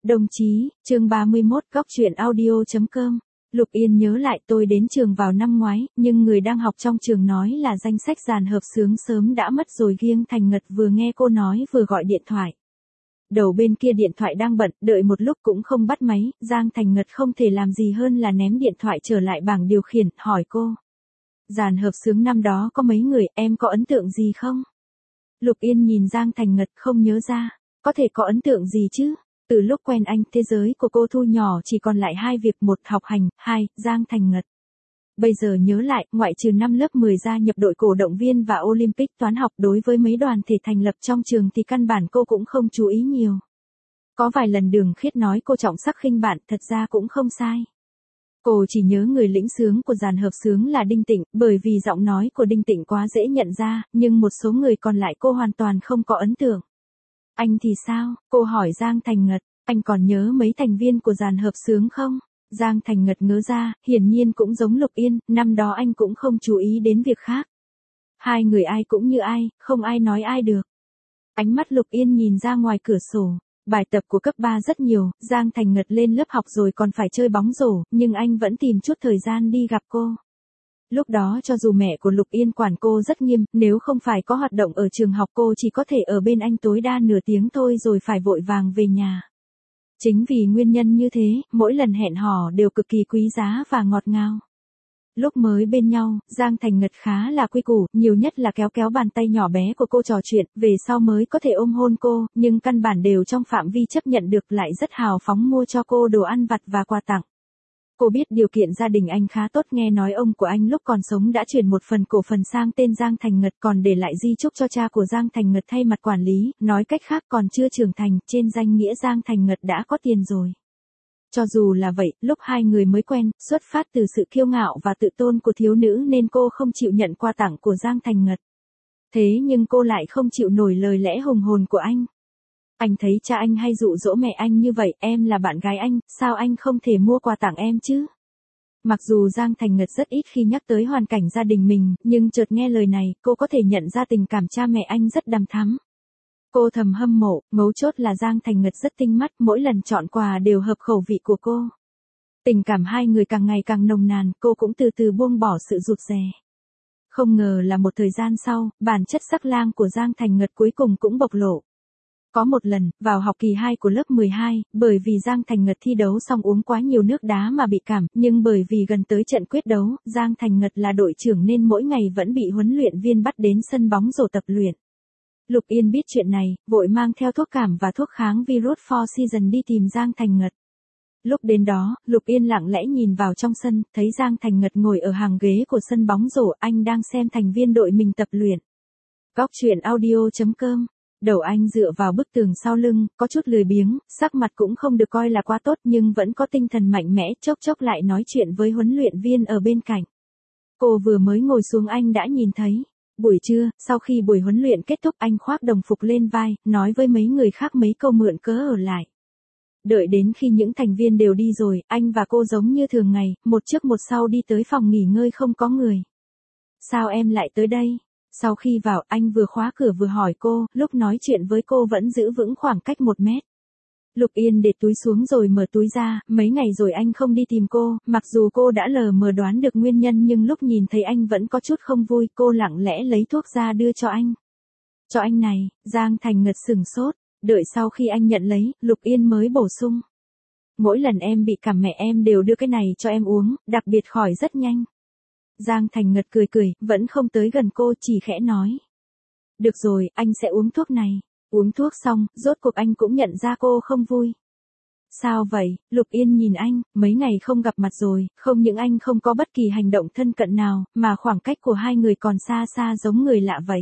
Đồng chí, chương 31 góc chuyện audio.com. Lục Yên nhớ lại tôi đến trường vào năm ngoái, nhưng người đang học trong trường nói là danh sách dàn hợp xướng sớm đã mất rồi. Giang Thành Ngật vừa nghe cô nói vừa gọi điện thoại. Đầu bên kia điện thoại đang bận, đợi một lúc cũng không bắt máy, Giang Thành Ngật không thể làm gì hơn là ném điện thoại trở lại bảng điều khiển, hỏi cô. Dàn hợp xướng năm đó có mấy người, em có ấn tượng gì không? Lục Yên nhìn Giang Thành Ngật không nhớ ra, có thể có ấn tượng gì chứ? Từ lúc quen anh, thế giới của cô thu nhỏ chỉ còn lại hai việc: một, học hành, hai, Giang Thành Ngật. Bây giờ nhớ lại, ngoại trừ năm lớp 10 gia nhập đội cổ động viên và Olympic toán học, đối với mấy đoàn thể thành lập trong trường thì căn bản cô cũng không chú ý nhiều. Có vài lần Đường Khiết nói cô trọng sắc khinh bạn, thật ra cũng không sai. Cô chỉ nhớ người lĩnh xướng của dàn hợp xướng là Đinh Tịnh, bởi vì giọng nói của Đinh Tịnh quá dễ nhận ra, nhưng một số người còn lại cô hoàn toàn không có ấn tượng. Anh thì sao? Cô hỏi Giang Thành Ngật, anh còn nhớ mấy thành viên của dàn hợp xướng không? Giang Thành Ngật ngớ ra, hiển nhiên cũng giống Lục Yên, năm đó anh cũng không chú ý đến việc khác. Hai người ai cũng như ai, không ai nói ai được. Ánh mắt Lục Yên nhìn ra ngoài cửa sổ. Bài tập của cấp 3 rất nhiều, Giang Thành Ngật lên lớp học rồi còn phải chơi bóng rổ, nhưng anh vẫn tìm chút thời gian đi gặp cô. Lúc đó cho dù mẹ của Lục Yên quản cô rất nghiêm, nếu không phải có hoạt động ở trường học cô chỉ có thể ở bên anh tối đa nửa tiếng thôi rồi phải vội vàng về nhà. Chính vì nguyên nhân như thế, mỗi lần hẹn hò đều cực kỳ quý giá và ngọt ngào. Lúc mới bên nhau, Giang Thành Ngật khá là quy củ, nhiều nhất là kéo kéo bàn tay nhỏ bé của cô trò chuyện, về sau mới có thể ôm hôn cô, nhưng căn bản đều trong phạm vi chấp nhận được, lại rất hào phóng mua cho cô đồ ăn vặt và quà tặng. Cô biết điều kiện gia đình anh khá tốt, nghe nói ông của anh lúc còn sống đã chuyển một phần cổ phần sang tên Giang Thành Ngật, còn để lại di chúc cho cha của Giang Thành Ngật thay mặt quản lý, nói cách khác còn chưa trưởng thành, trên danh nghĩa Giang Thành Ngật đã có tiền rồi. Cho dù là vậy, lúc hai người mới quen, xuất phát từ sự kiêu ngạo và tự tôn của thiếu nữ nên cô không chịu nhận quà tặng của Giang Thành Ngật. Thế nhưng cô lại không chịu nổi lời lẽ hùng hồn của anh. Anh thấy cha anh hay dụ dỗ mẹ anh như vậy, em là bạn gái anh, sao anh không thể mua quà tặng em chứ? Mặc dù Giang Thành Ngật rất ít khi nhắc tới hoàn cảnh gia đình mình, nhưng chợt nghe lời này, cô có thể nhận ra tình cảm cha mẹ anh rất đằm thắm. Cô thầm hâm mộ, mấu chốt là Giang Thành Ngật rất tinh mắt, mỗi lần chọn quà đều hợp khẩu vị của cô. Tình cảm hai người càng ngày càng nồng nàn, cô cũng từ từ buông bỏ sự rụt rè. Không ngờ là một thời gian sau, bản chất sắc lang của Giang Thành Ngật cuối cùng cũng bộc lộ. Có một lần, vào học kỳ 2 của lớp 12, bởi vì Giang Thành Ngật thi đấu xong uống quá nhiều nước đá mà bị cảm, nhưng bởi vì gần tới trận quyết đấu, Giang Thành Ngật là đội trưởng nên mỗi ngày vẫn bị huấn luyện viên bắt đến sân bóng rổ tập luyện. Lục Yên biết chuyện này, vội mang theo thuốc cảm và thuốc kháng virus Four Seasons đi tìm Giang Thành Ngật. Lúc đến đó, Lục Yên lặng lẽ nhìn vào trong sân, thấy Giang Thành Ngật ngồi ở hàng ghế của sân bóng rổ, anh đang xem thành viên đội mình tập luyện. Góc chuyện audio.com. Đầu anh dựa vào bức tường sau lưng, có chút lười biếng, sắc mặt cũng không được coi là quá tốt nhưng vẫn có tinh thần mạnh mẽ, chốc chốc lại nói chuyện với huấn luyện viên ở bên cạnh. Cô vừa mới ngồi xuống anh đã nhìn thấy. Buổi trưa, sau khi buổi huấn luyện kết thúc, anh khoác đồng phục lên vai, nói với mấy người khác mấy câu mượn cớ ở lại. Đợi đến khi những thành viên đều đi rồi, anh và cô giống như thường ngày, một trước một sau đi tới phòng nghỉ ngơi không có người. Sao em lại tới đây? Sau khi vào, anh vừa khóa cửa vừa hỏi cô, lúc nói chuyện với cô vẫn giữ vững khoảng cách 1 mét. Lục Yên để túi xuống rồi mở túi ra, mấy ngày rồi anh không đi tìm cô, mặc dù cô đã lờ mờ đoán được nguyên nhân nhưng lúc nhìn thấy anh vẫn có chút không vui, cô lặng lẽ lấy thuốc ra đưa cho anh. Cho anh này, Giang Thành Ngật sửng sốt, đợi sau khi anh nhận lấy, Lục Yên mới bổ sung. Mỗi lần em bị cảm mẹ em đều đưa cái này cho em uống, đặc biệt khỏi rất nhanh. Giang Thành Ngật cười cười, vẫn không tới gần cô, chỉ khẽ nói. Được rồi, anh sẽ uống thuốc này. Uống thuốc xong, rốt cuộc anh cũng nhận ra cô không vui. Sao vậy? Lục Yên nhìn anh, mấy ngày không gặp mặt rồi, không những anh không có bất kỳ hành động thân cận nào, mà khoảng cách của hai người còn xa xa giống người lạ vậy.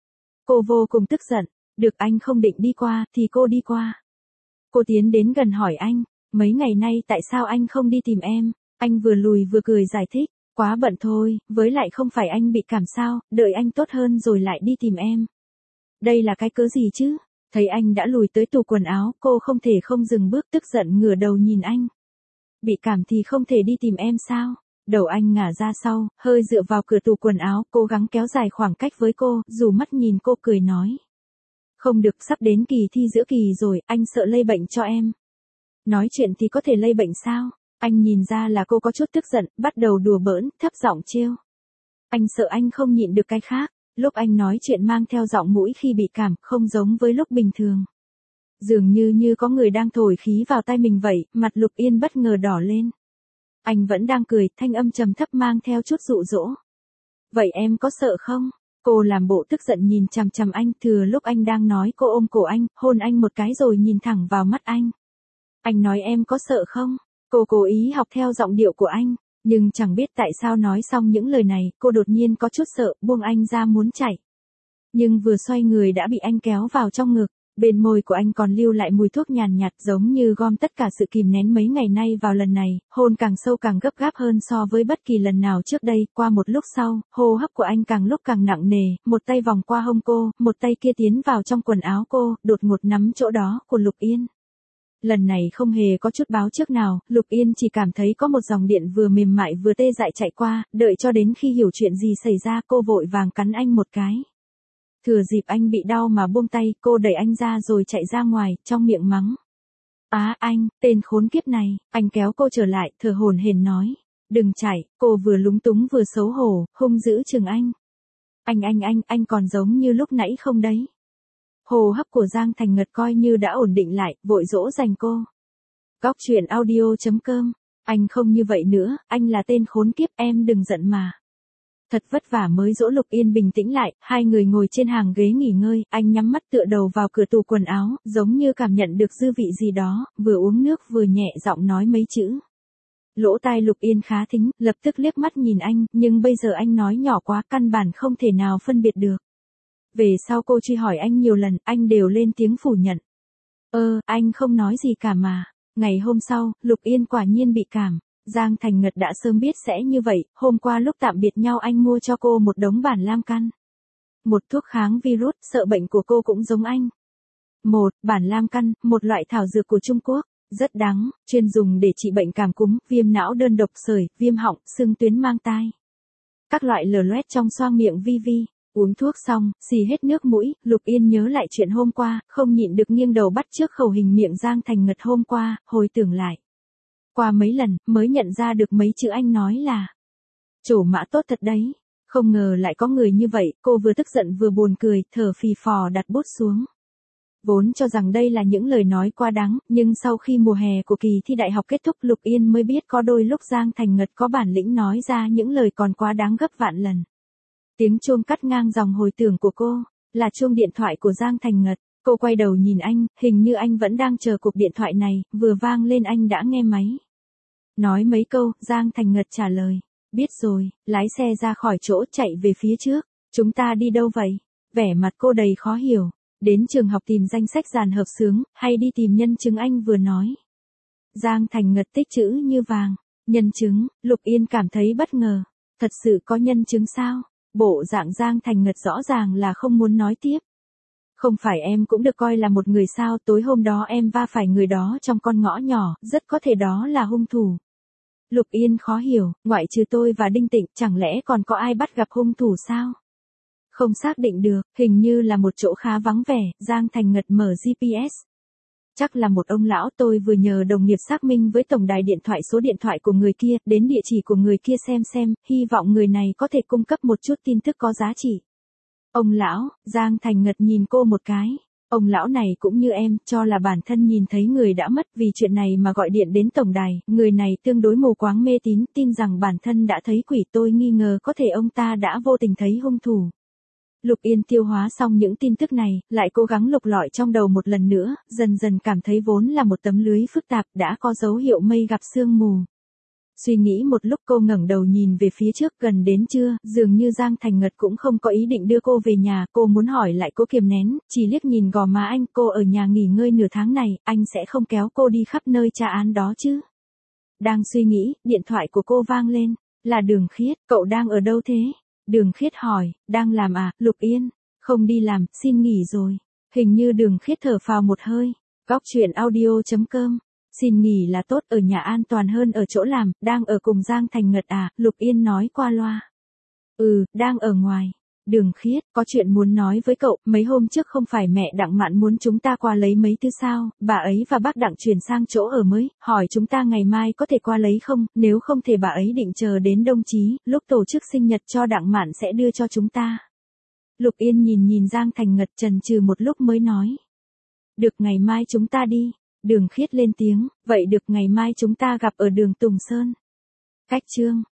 Cô vô cùng tức giận, được anh không định đi qua, thì cô đi qua. Cô tiến đến gần hỏi anh, mấy ngày nay tại sao anh không đi tìm em? Anh vừa lùi vừa cười giải thích, quá bận thôi, với lại không phải anh bị cảm sao, đợi anh tốt hơn rồi lại đi tìm em. Đây là cái cớ gì chứ? Thấy anh đã lùi tới tủ quần áo, cô không thể không dừng bước, tức giận ngửa đầu nhìn anh. Bị cảm thì không thể đi tìm em sao? Đầu anh ngả ra sau, hơi dựa vào cửa tủ quần áo, cố gắng kéo dài khoảng cách với cô, dù mắt nhìn cô cười nói. Không được, sắp đến kỳ thi giữa kỳ rồi, anh sợ lây bệnh cho em. Nói chuyện thì có thể lây bệnh sao? Anh nhìn ra là cô có chút tức giận, bắt đầu đùa bỡn, thấp giọng trêu. Anh sợ anh không nhịn được cái khác. Lúc anh nói chuyện mang theo giọng mũi khi bị cảm, không giống với lúc bình thường. Dường như có người đang thổi khí vào tai mình vậy, mặt Lục Yên bất ngờ đỏ lên. Anh vẫn đang cười, thanh âm trầm thấp mang theo chút dụ dỗ. Vậy em có sợ không? Cô làm bộ tức giận nhìn chằm chằm anh, thừa lúc anh đang nói cô ôm cổ anh, hôn anh một cái rồi nhìn thẳng vào mắt anh. Anh nói em có sợ không? Cô cố ý học theo giọng điệu của anh, nhưng chẳng biết tại sao nói xong những lời này, cô đột nhiên có chút sợ, buông anh ra muốn chạy. Nhưng vừa xoay người đã bị anh kéo vào trong ngực, bên môi của anh còn lưu lại mùi thuốc nhàn nhạt giống như gom tất cả sự kìm nén mấy ngày nay vào lần này, hôn càng sâu càng gấp gáp hơn so với bất kỳ lần nào trước đây, qua một lúc sau, hô hấp của anh càng lúc càng nặng nề, một tay vòng qua hông cô, một tay kia tiến vào trong quần áo cô, đột ngột nắm chỗ đó của Lục Yên. Lần này không hề có chút báo trước nào, Lục Yên chỉ cảm thấy có một dòng điện vừa mềm mại vừa tê dại chạy qua, đợi cho đến khi hiểu chuyện gì xảy ra cô vội vàng cắn anh một cái. Thừa dịp anh bị đau mà buông tay, cô đẩy anh ra rồi chạy ra ngoài, trong miệng mắng. Anh, tên khốn kiếp này, anh kéo cô trở lại, thở hổn hển nói. Đừng chạy, cô vừa lúng túng vừa xấu hổ, hung dữ chừng anh. Anh còn giống như lúc nãy không đấy. Hô hấp của Giang Thành Ngật coi như đã ổn định lại, vội dỗ dành cô. Góc truyện audio.com, anh không như vậy nữa, anh là tên khốn kiếp, em đừng giận mà. Thật vất vả mới dỗ Lục Yên bình tĩnh lại, hai người ngồi trên hàng ghế nghỉ ngơi, anh nhắm mắt tựa đầu vào cửa tủ quần áo, giống như cảm nhận được dư vị gì đó, vừa uống nước vừa nhẹ giọng nói mấy chữ. Lỗ tai Lục Yên khá thính, lập tức liếc mắt nhìn anh, nhưng bây giờ anh nói nhỏ quá, căn bản không thể nào phân biệt được. Về sau cô truy hỏi anh nhiều lần, anh đều lên tiếng phủ nhận. Anh không nói gì cả mà. Ngày hôm sau, Lục Yên quả nhiên bị cảm. Giang Thành Ngật đã sớm biết sẽ như vậy, hôm qua lúc tạm biệt nhau anh mua cho cô một đống bản lam căn. Một thuốc kháng virus, sợ bệnh của cô cũng giống anh. Bản lam căn, một loại thảo dược của Trung Quốc, rất đắng, chuyên dùng để trị bệnh cảm cúm, viêm não đơn độc, sởi, viêm họng, sưng tuyến mang tai. Các loại lở loét trong xoang miệng vi. Uống thuốc xong, xì hết nước mũi, Lục Yên nhớ lại chuyện hôm qua, không nhịn được nghiêng đầu bắt trước khẩu hình miệng Giang Thành Ngật hôm qua, hồi tưởng lại. Qua mấy lần, mới nhận ra được mấy chữ anh nói là trổ mã tốt thật đấy. Không ngờ lại có người như vậy, cô vừa tức giận vừa buồn cười, thở phì phò đặt bút xuống. Vốn cho rằng đây là những lời nói quá đáng, nhưng sau khi mùa hè của kỳ thi đại học kết thúc Lục Yên mới biết có đôi lúc Giang Thành Ngật có bản lĩnh nói ra những lời còn quá đáng gấp vạn lần. Tiếng chuông cắt ngang dòng hồi tưởng của cô, là chuông điện thoại của Giang Thành Ngật. Cô quay đầu nhìn anh, hình như anh vẫn đang chờ cuộc điện thoại này, vừa vang lên anh đã nghe máy. Nói mấy câu, Giang Thành Ngật trả lời. Biết rồi, lái xe ra khỏi chỗ chạy về phía trước. Chúng ta đi đâu vậy? Vẻ mặt cô đầy khó hiểu. Đến trường học tìm danh sách dàn hợp xướng, hay đi tìm nhân chứng anh vừa nói. Giang Thành Ngật tích chữ như vàng. Nhân chứng, Lục Yên cảm thấy bất ngờ. Thật sự có nhân chứng sao? Bộ dạng Giang Thành Ngật rõ ràng là không muốn nói tiếp. Không phải em cũng được coi là một người sao, tối hôm đó em va phải người đó trong con ngõ nhỏ, rất có thể đó là hung thủ. Lục Yên khó hiểu, ngoại trừ tôi và Đinh Tịnh, chẳng lẽ còn có ai bắt gặp hung thủ sao? Không xác định được, hình như là một chỗ khá vắng vẻ, Giang Thành Ngật mở GPS. Chắc là một ông lão, tôi vừa nhờ đồng nghiệp xác minh với tổng đài điện thoại số điện thoại của người kia, đến địa chỉ của người kia xem, hy vọng người này có thể cung cấp một chút tin tức có giá trị. Ông lão, Giang Thành Ngật nhìn cô một cái. Ông lão này cũng như em, cho là bản thân nhìn thấy người đã mất, vì chuyện này mà gọi điện đến tổng đài, người này tương đối mù quáng mê tín, tin rằng bản thân đã thấy quỷ, tôi nghi ngờ có thể ông ta đã vô tình thấy hung thủ. Lục Yên tiêu hóa xong những tin tức này, lại cố gắng lục lọi trong đầu một lần nữa, dần dần cảm thấy vốn là một tấm lưới phức tạp, đã có dấu hiệu mây gặp sương mù. Suy nghĩ một lúc cô ngẩng đầu nhìn về phía trước, gần đến trưa, dường như Giang Thành Ngật cũng không có ý định đưa cô về nhà, cô muốn hỏi lại cô kiềm nén, chỉ liếc nhìn gò má anh, cô ở nhà nghỉ ngơi nửa tháng này, anh sẽ không kéo cô đi khắp nơi tra án đó chứ. Đang suy nghĩ, điện thoại của cô vang lên, là Đường Khiết, cậu đang ở đâu thế? Đường Khiết hỏi, đang làm à, Lục Yên, không đi làm, xin nghỉ rồi. Hình như Đường Khiết thở phào một hơi. Góc truyện audio.com, xin nghỉ là tốt, ở nhà an toàn hơn ở chỗ làm, đang ở cùng Giang Thành Ngật à, Lục Yên nói qua loa. Đang ở ngoài. Đường Khiết, có chuyện muốn nói với cậu, mấy hôm trước không phải mẹ Đặng Mạn muốn chúng ta qua lấy mấy thứ sao, bà ấy và bác Đặng chuyển sang chỗ ở mới, hỏi chúng ta ngày mai có thể qua lấy không, nếu không thể bà ấy định chờ đến Đông Chí, lúc tổ chức sinh nhật cho Đặng Mạn sẽ đưa cho chúng ta. Lục Yên nhìn Giang Thành Ngật chần chừ một lúc mới nói. Được, ngày mai chúng ta đi. Đường Khiết lên tiếng, vậy được, ngày mai chúng ta gặp ở đường Tùng Sơn. Cách chương